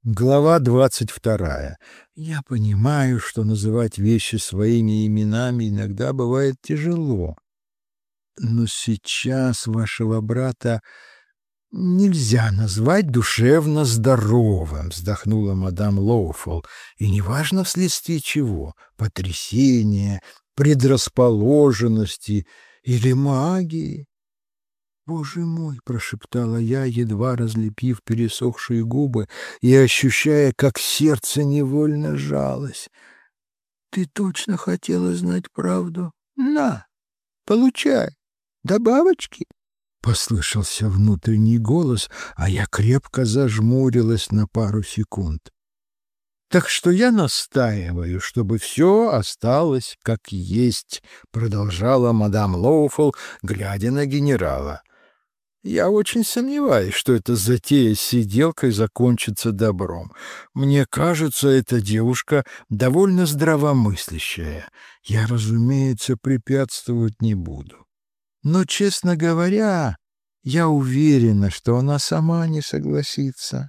Глава 22. Я понимаю, что называть вещи своими именами иногда бывает тяжело. Но сейчас вашего брата нельзя назвать душевно здоровым, вздохнула мадам Лоуфол. И неважно вследствие чего — потрясения, предрасположенности или магии. «Боже мой!» — прошептала я, едва разлепив пересохшие губы и ощущая, как сердце невольно жалось. «Ты точно хотела знать правду? На, получай! Добавочки!» Послышался внутренний голос, а я крепко зажмурилась на пару секунд. «Так что я настаиваю, чтобы все осталось как есть», — продолжала мадам Лоуфол, глядя на генерала. «Я очень сомневаюсь, что эта затея с сиделкой закончится добром. Мне кажется, эта девушка довольно здравомыслящая. Я, разумеется, препятствовать не буду. Но, честно говоря, я уверена, что она сама не согласится».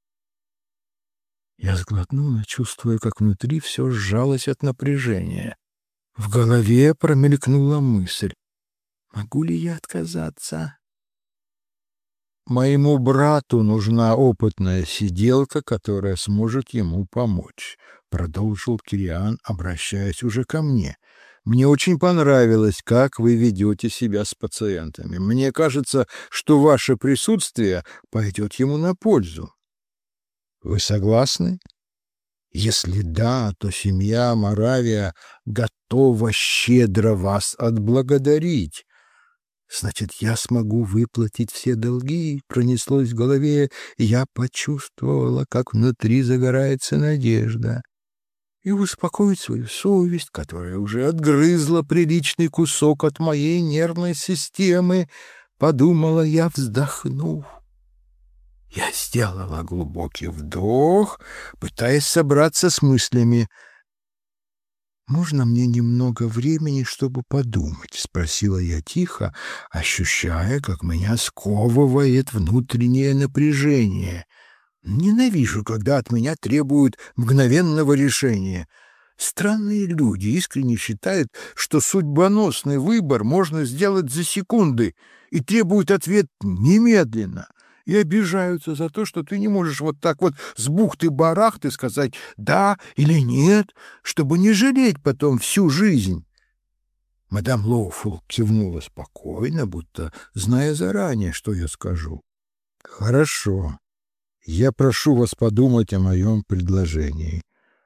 Я сглотнула, чувствуя, как внутри все сжалось от напряжения. В голове промелькнула мысль: могу ли я отказаться? «Моему брату нужна опытная сиделка, которая сможет ему помочь», — продолжил Кириан, обращаясь уже ко мне. «Мне очень понравилось, как вы ведете себя с пациентами. Мне кажется, что ваше присутствие пойдет ему на пользу. Вы согласны? Если да, то семья Моравия готова щедро вас отблагодарить. Значит, я смогу выплатить все долги», — пронеслось в голове, и я почувствовала, как внутри загорается надежда. И успокоить свою совесть, которая уже отгрызла приличный кусок от моей нервной системы, подумала я, вздохнув. Я сделала глубокий вдох, пытаясь собраться с мыслями. «Можно мне немного времени, чтобы подумать?» — спросила я тихо, ощущая, как меня сковывает внутреннее напряжение. Ненавижу, когда от меня требуют мгновенного решения. Странные люди искренне считают, что судьбоносный выбор можно сделать за секунды и требуют ответ немедленно. И обижаются за то, что ты не можешь вот так вот с бухты-барахты сказать «да» или «нет», чтобы не жалеть потом всю жизнь. Мадам Лоуфул кивнула спокойно, будто зная заранее, что я скажу. «Хорошо. Я прошу вас подумать о моем предложении.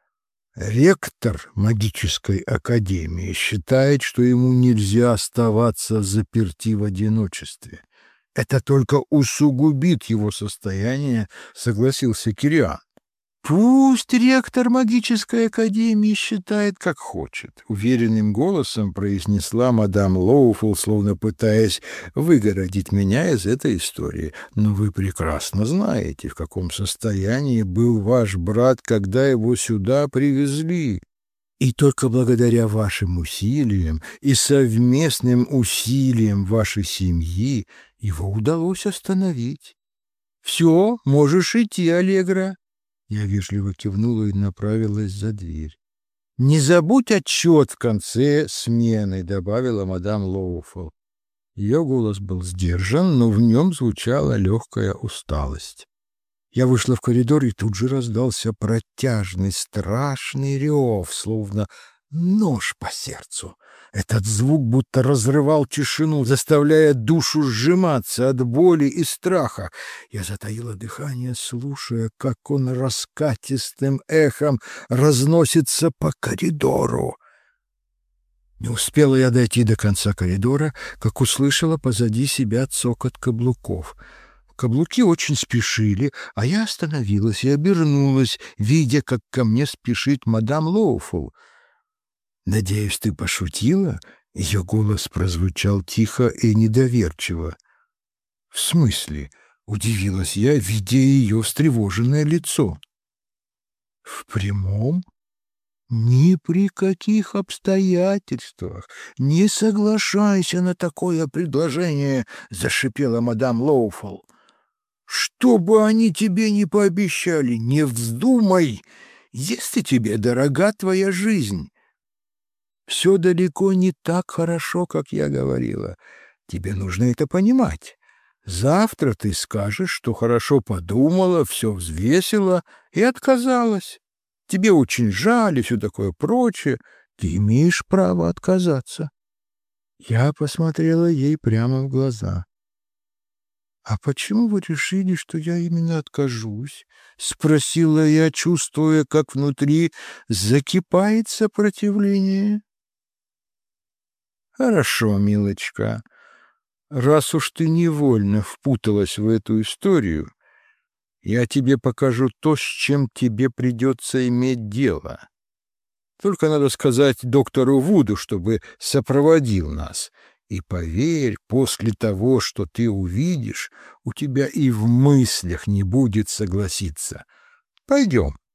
Ректор магической академии считает, что ему нельзя оставаться заперти в одиночестве. Это только усугубит его состояние», — согласился Кириан. «Пусть ректор магической академии считает, как хочет», — уверенным голосом произнесла мадам Лоуфул, словно пытаясь выгородить меня из этой истории. «Но вы прекрасно знаете, в каком состоянии был ваш брат, когда его сюда привезли. И только благодаря вашим усилиям и совместным усилиям вашей семьи его удалось остановить. Все, можешь идти, Аллегра». Я вежливо кивнула и направилась за дверь. «Не забудь отчет в конце смены», — добавила мадам Лоуфол. Ее голос был сдержан, но в нем звучала легкая усталость. Я вышла в коридор, и тут же раздался протяжный, страшный рев, словно нож по сердцу. Этот звук будто разрывал тишину, заставляя душу сжиматься от боли и страха. Я затаила дыхание, слушая, как он раскатистым эхом разносится по коридору. Не успела я дойти до конца коридора, как услышала позади себя цокот каблуков. Каблуки очень спешили, а я остановилась и обернулась, видя, как ко мне спешит мадам Лоуфул. «Надеюсь, ты пошутила?» Ее голос прозвучал тихо и недоверчиво. «В смысле?» — удивилась я, видя ее встревоженное лицо. «В прямом? Ни при каких обстоятельствах не соглашайся на такое предложение!» — зашипела мадам Лоуфул. Что бы они тебе ни пообещали, не вздумай, если тебе дорога твоя жизнь. Все далеко не так хорошо, как я говорила. Тебе нужно это понимать. Завтра ты скажешь, что хорошо подумала, все взвесила и отказалась. Тебе очень жаль и все такое прочее. Ты имеешь право отказаться. Я посмотрела ей прямо в глаза. «А почему вы решили, что я именно откажусь?» — спросила я, чувствуя, как внутри закипает сопротивление. «Хорошо, милочка, раз уж ты невольно впуталась в эту историю, я тебе покажу то, с чем тебе придется иметь дело. Только надо сказать доктору Вуду, чтобы сопроводил нас. И поверь, после того, что ты увидишь, у тебя и в мыслях не будет согласиться. Пойдем».